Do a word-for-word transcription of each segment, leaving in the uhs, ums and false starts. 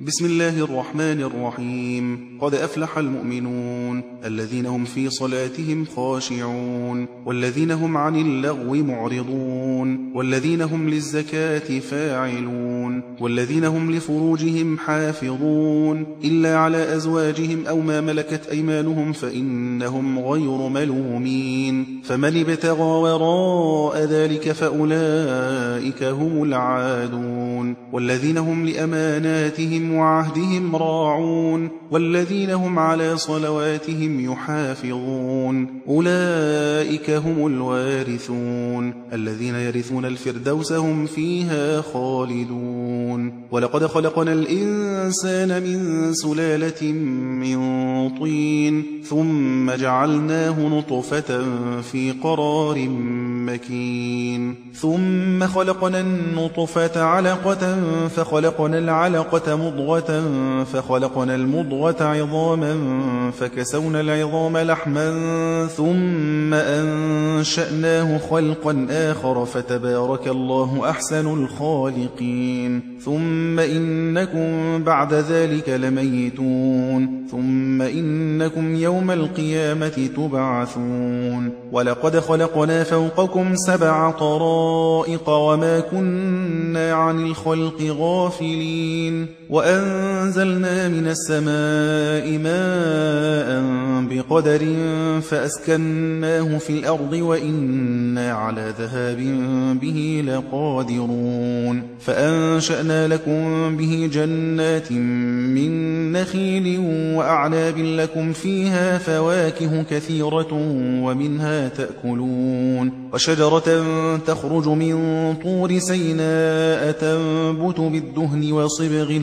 بسم الله الرحمن الرحيم. قد أفلح المؤمنون الذين هم في صلاتهم خاشعون والذين هم عن اللغو معرضون والذين هم للزكاة فاعلون والذين هم لفروجهم حافظون إلا على أزواجهم أو ما ملكت أيمانهم فإنهم غير ملومين، فمن ابتغى وراء ذلك فأولئك هم العادون. والذين هم لأماناتهم وعهدهم راعون والذين هم على صلواتهم يحافظون أولئك هم الوارثون الذين يرثون الفردوس هم فيها خالدون. ولقد خلقنا الإنسان من سلالة من طين ثم جعلناه نطفة في قرار مكين ثم خلقنا النطفة علقة فخلقنا العلقة مضغة فخلقنا المضغة عظاما فكسونا العظام لحما ثم أنشأناه خلقا آخر فتبارك الله أحسن الخالقين. ثم إنكم بعد ذلك لميتون ثم إنكم يوم القيامة تبعثون. ولقد خلقنا فوقكم سبع طرائق وما كنا عن الخلق غافلين وأنزلنا من السماء ماء بقدر فأسكناه في الأرض وإنا على ذهاب به لقادرون. فأنشأنا لكم به جنات من نخيل وأعناب لكم فيها فواكه كثيرة ومنها تأكلون وشجرة تخرج من طور سيناء تنبت بالدهن وصبغ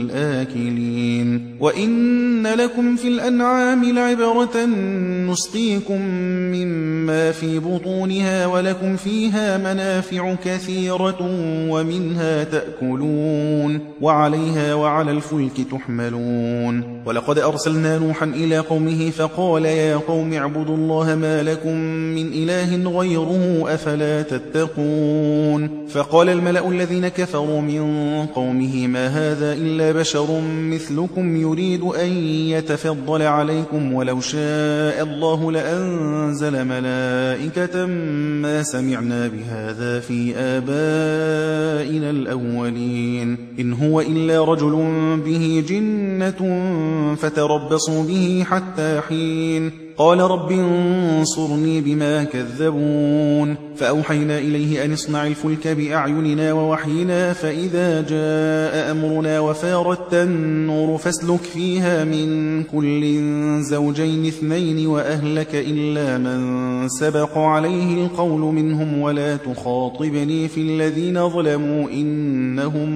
للآكلين. وإن لكم في الأنعام لعبرة نسقيكم مما في بطونها ولكم فيها منافع كثيرة ومنها تأكلون وعليها وعلى الفلك تحملون. ولقد أرسلنا نوحا إلى قومه فقال يا قوم اعبدوا الله ما لكم من إله غيره أفلا تتقون. فقال الملأ الذين كفروا من قومه ما هذا إلا بشر مثلكم يريد أن يتفضل عليكم ولو شاء الله لأنزل ملائكة ما سمعنا بهذا في آبائنا الأولين إن هو إلا رجل به جنة فتربصوا به حتى حين. قال رب انصرني بما كذبون. فأوحينا إليه أن اصنع الفلك بأعيننا ووحينا فإذا جاء أمرنا وفارت النور فاسلك فيها من كل زوجين اثنين وأهلك إلا من سبق عليه القول منهم ولا تخاطبني في الذين ظلموا إنهم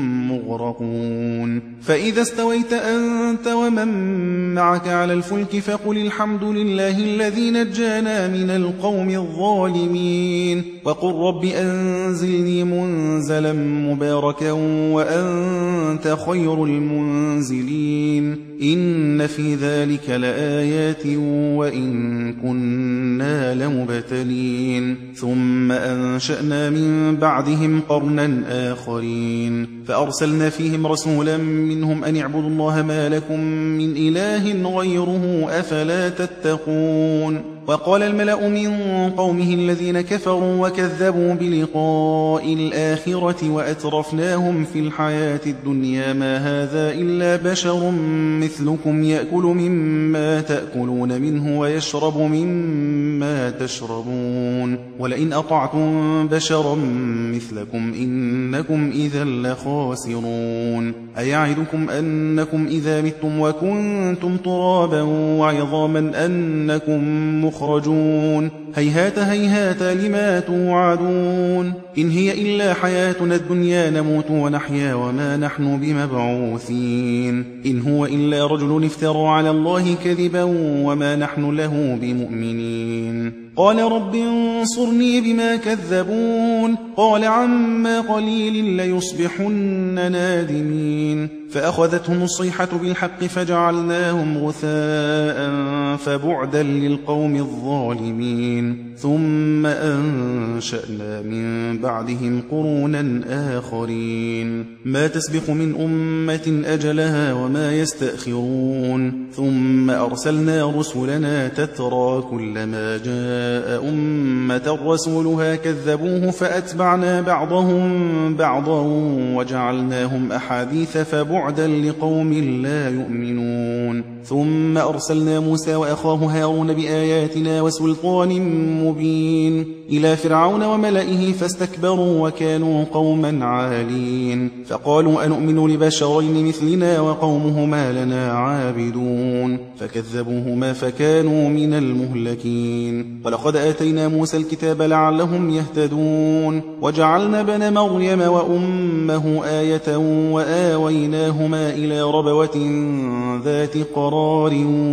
مغرقون. فإذا استويت أنت ومن معك على الفلك فقل الحمد لله الذي نجانا من القوم الظالمين وقل رب أنزلني منزلا مباركا وأنت خير المنزلين. إن في ذلك لآيات وإن كنا لمبتلين. ثم أنشأنا من بعدهم قرنا آخرين فأرسلنا فيهم رسولا منهم أن اعبدوا الله ما لكم من إله غيره أفلا تتقون. وقال الملأ من قومه الذين كفروا وكذبوا بلقاء الآخرة وأترفناهم في الحياة الدنيا ما هذا إلا بشر مثلكم يأكل مما تأكلون منه ويشرب مما تشربون ولئن أطعتم بشرا مثلكم إنكم إذا لخاسرون. أيعدكم أنكم إذا متم وكنتم ترابا وعظاما أنكم مخرجون هيهات هيهات لما توعدون. إن هي إلا حياتنا الدنيا نموت ونحيا وما نحن بمبعوثين. إن هو إلا رجل افترى على الله كذبا وما نحن له بمؤمنين. قال رب انصرني بما كذبون. قال عما قليل ليصبحن نادمين. فأخذتهم الصيحة بالحق فجعلناهم غثاء فبعدا للقوم الظالمين ثم أنشأنا من بعدهم قرونا آخرين ما تسبق من أمة أجلها وما يستأخرون ثم أرسلنا رسلنا تترى كلما جاء أمة رسولها كذبوه فأتبعنا بعضهم بعضا وجعلناهم أحاديث فبعدا لقوم لا يؤمنون ثم أرسلنا موسى وأخاه هارون بآياتنا وسلطان مبين إلى فرعون وملئه فاستكبروا وكانوا قوما عالين فقالوا أنؤمن لبشرين مثلنا وقومهما لنا عابدون فكذبوهما فكانوا من المهلكين ولقد آتينا موسى الكتاب لعلهم يهتدون وجعلنا بن مريم وأمه آية وآويناهما إلى ربوة ذات قرار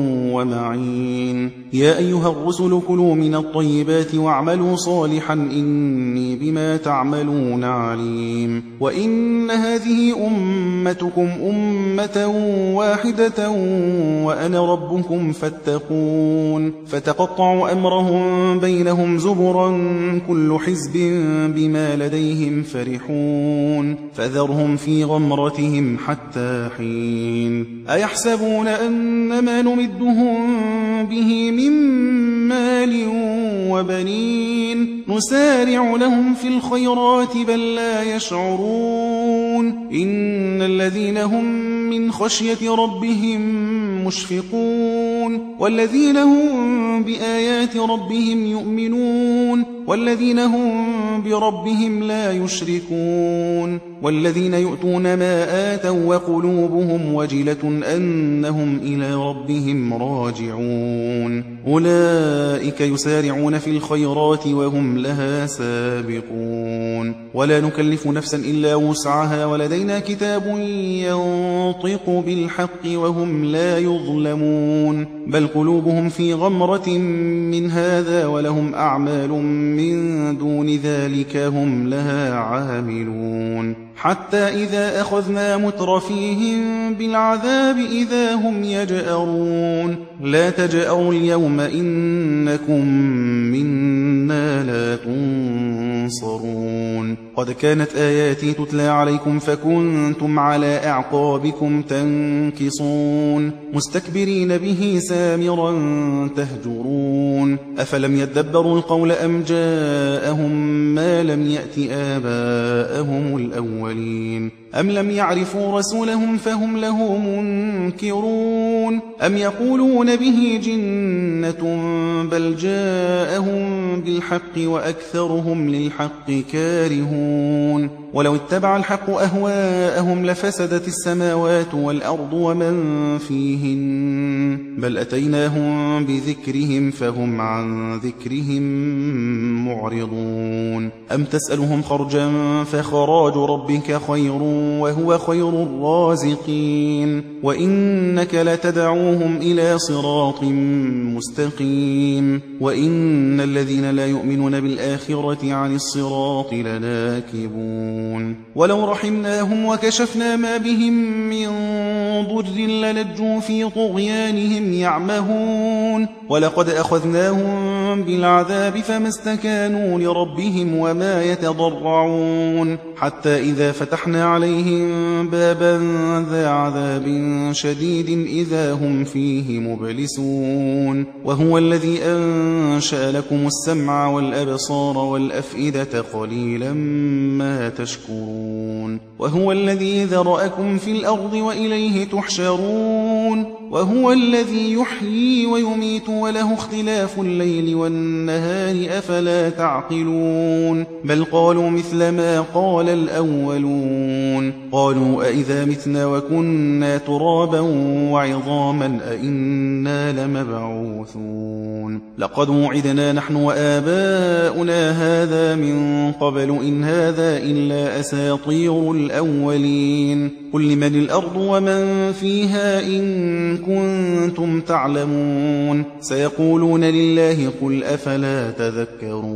ومعين يا أيها الرسل كلوا من الطيبات واعملوا صالحا إني بما تعملون عليم وإن هذه أمتكم أمة واحدة وأنا ربكم فاتقون فتقطعوا أمرهم بينهم زبرا كل حزب بما لديهم فرحون فذرهم في غمرتهم حتى حين أيحسبون أنما نمدهم به من مال وبنين نسارع لهم في الخيرات بل لا يشعرون إن الذين هم من خشية ربهم مشفقون والذين هم بآيات ربهم يؤمنون والذين هم بربهم لا يشركون والذين يؤتون ما آتوا وقلوبهم وجلة أنهم إلى ربهم راجعون أولئك يسارعون في الخيرات وهم لها سابقون ولا نكلف نفسا إلا وسعها ولدينا كتاب ينطق بالحق وهم لا يظلمون بل قلوبهم في غمرة من هذا ولهم أعمال من دون ذلك هم لها عاملون حتى إذا أخذنا مترفيهم بالعذاب إذا هم يجأرون لا تجأروا اليوم إنكم منا لا تنصرون قد كانت آياتي تتلى عليكم فكنتم على أعقابكم تنكصون مستكبرين به سامرا تهجرون أفلم يدبروا القول أم جاءهم ما لم يأت آباءهم الأولين أم لم يعرفوا رسولهم فهم له منكرون أم يقولون به جنة بل جاءهم بالحق وأكثرهم للحق كارهون ولو اتبع الحق أهواءهم لفسدت السماوات والأرض ومن فيهن بل أتيناهم بذكرهم فهم عن ذكرهم معرضون أم تسألهم خرجا فخراج ربك خير وهو خير الرازقين وإنك لتدعوهم إلى صراط مستقيم وإن الذين لا يؤمنون بالآخرة عن الصراط لناكبون ولو رحمناهم وكشفنا ما بهم من ضر للجوا في طغيانهم يعمهون ولقد أخذناهم بالعذاب فما استكانوا لربهم وما يتضرعون حتى إذا فتحنا عليهم بابا ذا عذاب شديد إذا هم فيه مبلسون وهو الذي أنشأ لكم السمع والأبصار والأفئدة قليلا ما تشكرون وهو الذي ذرأكم في الأرض وإليه تحشرون وهو الذي يحيي ويميت وله اختلاف الليل والنهار أفلا تعقلون بل قالوا مثل ما قال الأولون قالوا أئذا متنا وكنا ترابا وعظاما أئنا لمبعوثون لقد وعدنا نحن وآباؤنا هذا من قبل إن هذا إلا أساطير الأولين قل لمن الأرض ومن فيها إن كنتم تعلمون سيقولون لله قل أفلا تذكرون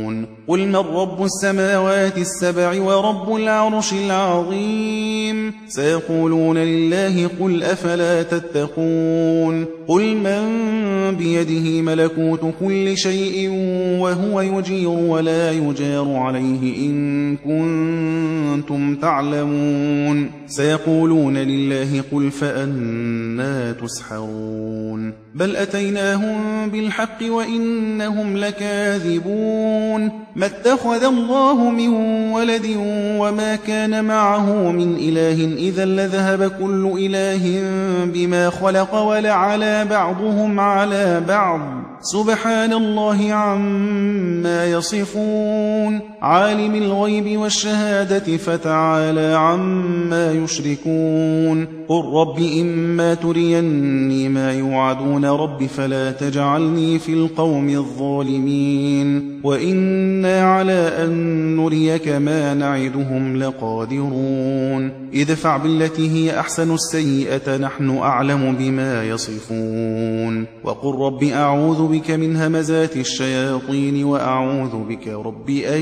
قل من رب السماوات السبع ورب العرش العظيم سيقولون لله قل أفلا تتقون قل من بيده ملكوت كل شيء وهو يجير ولا يجار عليه إن كنتم تعلمون سيقولون لله قل فأنى تسحرون بل أتيناهم بالحق وإنهم لكاذبون ما اتخذ الله من ولد وما كان معه من إله إذا لذهب كل إله بما خلق ولعلى بعضهم على بعض سبحان الله عما يصفون عالم الغيب والشهادة فتعالى عما يشركون قل رب إما تريني ما يوعدون رب فلا تجعلني في القوم الظالمين وإنا على أن نريك ما نعدهم لقادرون ادفع بالتي هي أحسن السيئة نحن أعلم بما يصفون وقل رب أعوذ بك من همزات الشياطين وأعوذ بك رب أن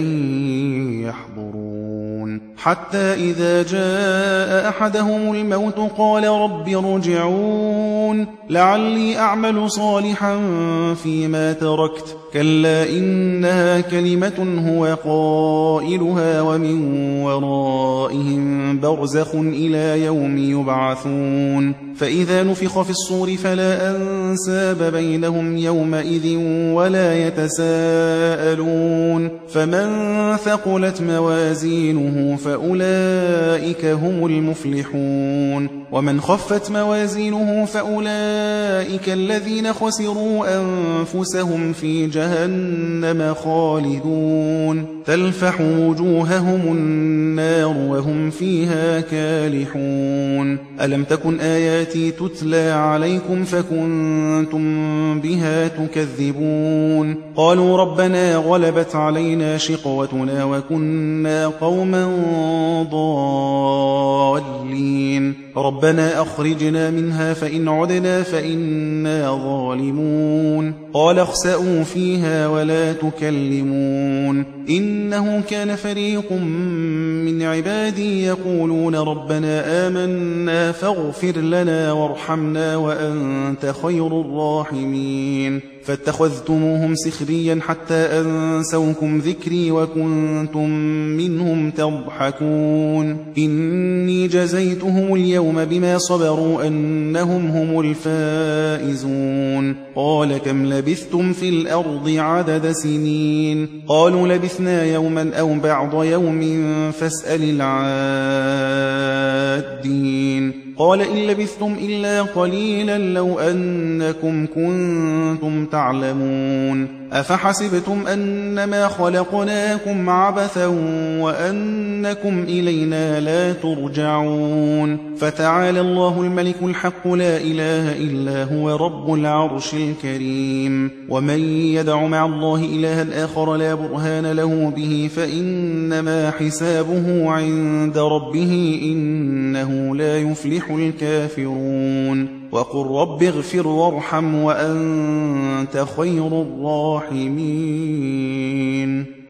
يحضرون حتى إذا جاء أحدهم الموت قال رب ارجعون لعلي أعمل صالحا فيما تركت كلا إنها كلمة هو قائلها ومن ورائهم برزخ إلى يوم يبعثون فإذا نفخ في الصور فلا أنساب بينهم يومئذ ولا يتساءلون فمن ثقلت موازينه فأولئك هم المفلحون ومن خفت موازينه فأولئك الذين خسروا أنفسهم في جهنم خالدون تلفح وجوههم النار وهم فيها كالحون ألم تكن آياتي تتلى عليكم فكنتم بها تكذبون قالوا ربنا غلبت علينا شقوتنا وكنا قوما ضالين ربنا أخرجنا منها فإن عدنا فإنا ظالمون قال اخسئوا فيها ولا تكلمون إنه كان فريق من عبادي يقولون ربنا آمنا فاغفر لنا وارحمنا وأنت خير الراحمين فاتخذتموهم سخريا حتى أنسوكم ذكري وكنتم منهم تضحكون إني جزيتهم اليوم بما صبروا أنهم هم الفائزون قال كم لبثتم في الأرض عدد سنين قالوا لبثنا يوما أو بعض يوم فاسأل العادين قال إن لبثتم إلا قليلا لو أنكم كنتم تعلمون أفحسبتم أنما خلقناكم عبثا وأنكم إلينا لا ترجعون فتعالى الله الملك الحق لا إله إلا هو رب العرش الكريم ومن يدع مع الله إلها آخر لا برهان له به فإنما حسابه عند ربه إنه لا يفلح الكافرون وقل رب اغفر وارحم وأنت خير الراحمين